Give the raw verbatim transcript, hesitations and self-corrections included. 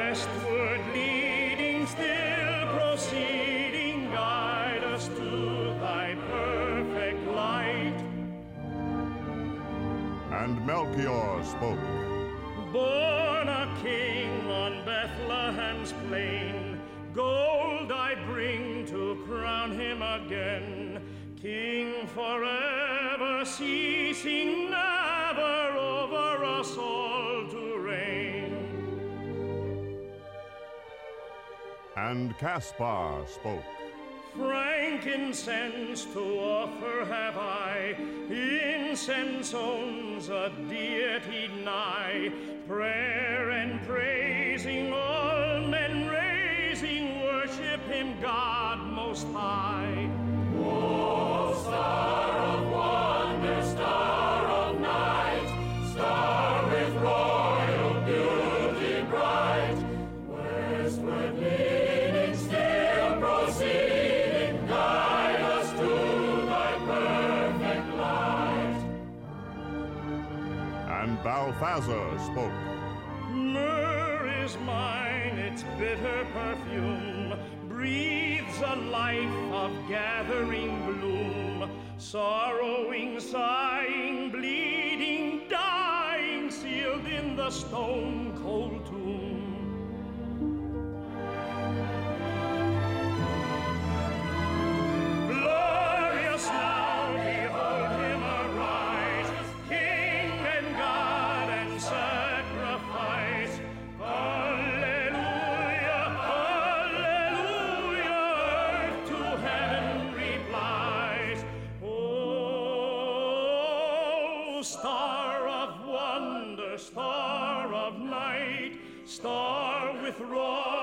westward leading, still proceeding, guide us to thy perfect light. And Melchior spoke. Born a king on Bethlehem's plain, gold I bring to crown him again, king forever, ceasing never over us all to reign. And Caspar spoke. Frankincense to offer have I, incense owns a deity nigh, prayer and praising all men raising, worship him God most high. O star of wonder, star of night, star with royal beauty bright, westward leading, still proceeding, guide us to thy perfect light. And Balthazar spoke. Myrrh is mine, its bitter perfume breathes a life of gathering bloom, sorrowing, sighing, bleeding, dying, sealed in the stone-cold tomb. Glorious now, behold him arise, King and God and sacrifice. Alleluia, alleluia, earth to heaven replies. Oh, star of wonder, star of night, star with royal